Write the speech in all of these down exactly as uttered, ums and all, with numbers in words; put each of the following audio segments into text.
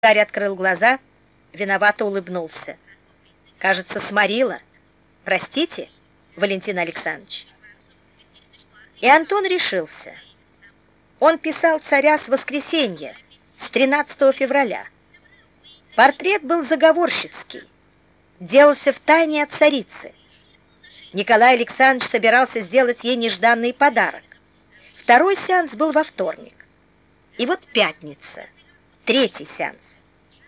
Гарри открыл глаза, виновато улыбнулся. «Кажется, сморила. Простите, Валентин Александрович». И Антон решился. Он писал царя с воскресенья, с тринадцатого февраля. Портрет был заговорщицкий, делался втайне от царицы. Николай Александрович собирался сделать ей нежданный подарок. Второй сеанс был во вторник. И вот пятница, третий сеанс.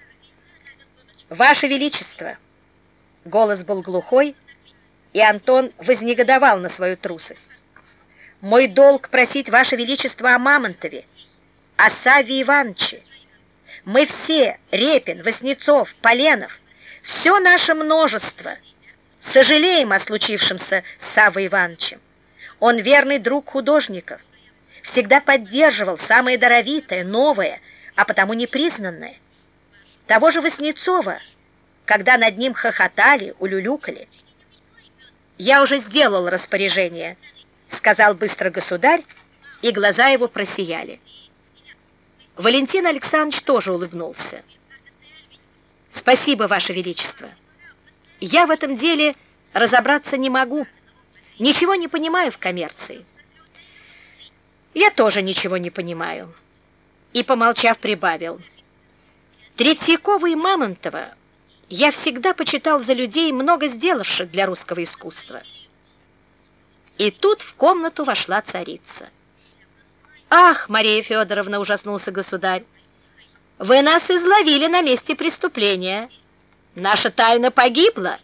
«Ваше Величество!» Голос был глухой, и Антон вознегодовал на свою трусость. «Мой долг просить Ваше Величество о Мамонтове, о Савве Ивановиче. Мы все, Репин, Васнецов, Поленов, все наше множество, сожалеем о случившемся с Саввой Ивановичем. Он верный друг художников, всегда поддерживал самое даровитое, новое, а потому непризнанное. Того же Васнецова, когда над ним хохотали, улюлюкали. «Я уже сделал распоряжение», — сказал быстро государь, и глаза его просияли. Валентин Александрович тоже улыбнулся. «Спасибо, Ваше Величество. Я в этом деле разобраться не могу, ничего не понимаю в коммерции». «Я тоже ничего не понимаю», и, помолчав, прибавил. «Третьякова и Мамонтова я всегда почитал за людей, много сделавших для русского искусства». И тут в комнату вошла царица. «Ах, Мария Федоровна!» — ужаснулся государь. «Вы нас изловили на месте преступления. Наша тайна погибла».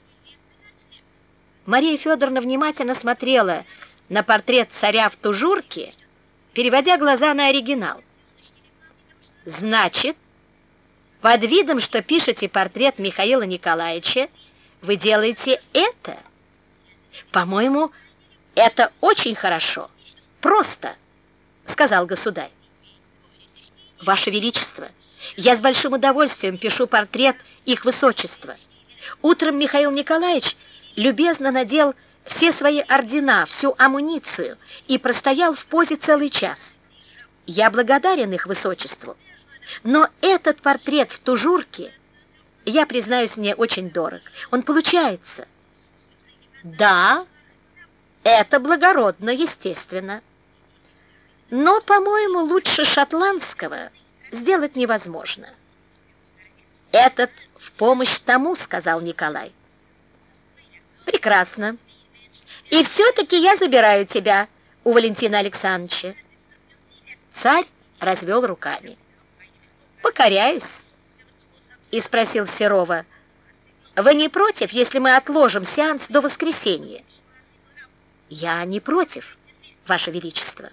Мария Федоровна внимательно смотрела на портрет царя в тужурке, переводя глаза на оригинал. «Значит, под видом, что пишете портрет Михаила Николаевича, вы делаете это? По-моему, это очень хорошо, просто», — сказал государь. «Ваше Величество, я с большим удовольствием пишу портрет их высочества. Утром Михаил Николаевич любезно надел все свои ордена, всю амуницию и простоял в позе целый час. Я благодарен их высочеству, но этот портрет в тужурке, я, признаюсь, мне очень дорог. Он получается». «Да, это благородно, естественно. Но, по-моему, лучше шотландского сделать невозможно». «Этот в помощь тому», — сказал Николай. «Прекрасно. И все-таки я забираю тебя у Валентина Александровича». Царь развел руками. «Покоряюсь», — и спросил Серова: «Вы не против, если мы отложим сеанс до воскресенья?» «Я не против, Ваше Величество».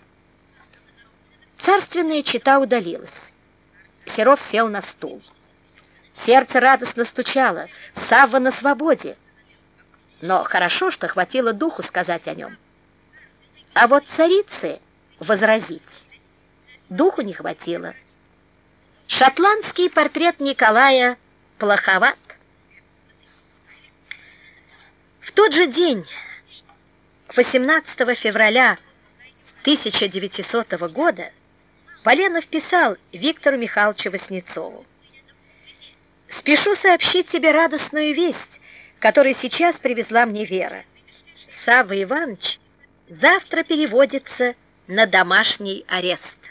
Царственная чета удалилась. Серов сел на стул. Сердце радостно стучало. Савва на свободе. Но хорошо, что хватило духу сказать о нем. А вот царице возразить духу не хватило. Шотландский портрет Николая плоховат. В тот же день, восемнадцатого февраля тысяча девятисотого года, Поленов писал Виктору Михайловичу Васнецову: «Спешу сообщить тебе радостную весть, которую сейчас привезла мне Вера. Савва Иванович завтра переводится на домашний арест».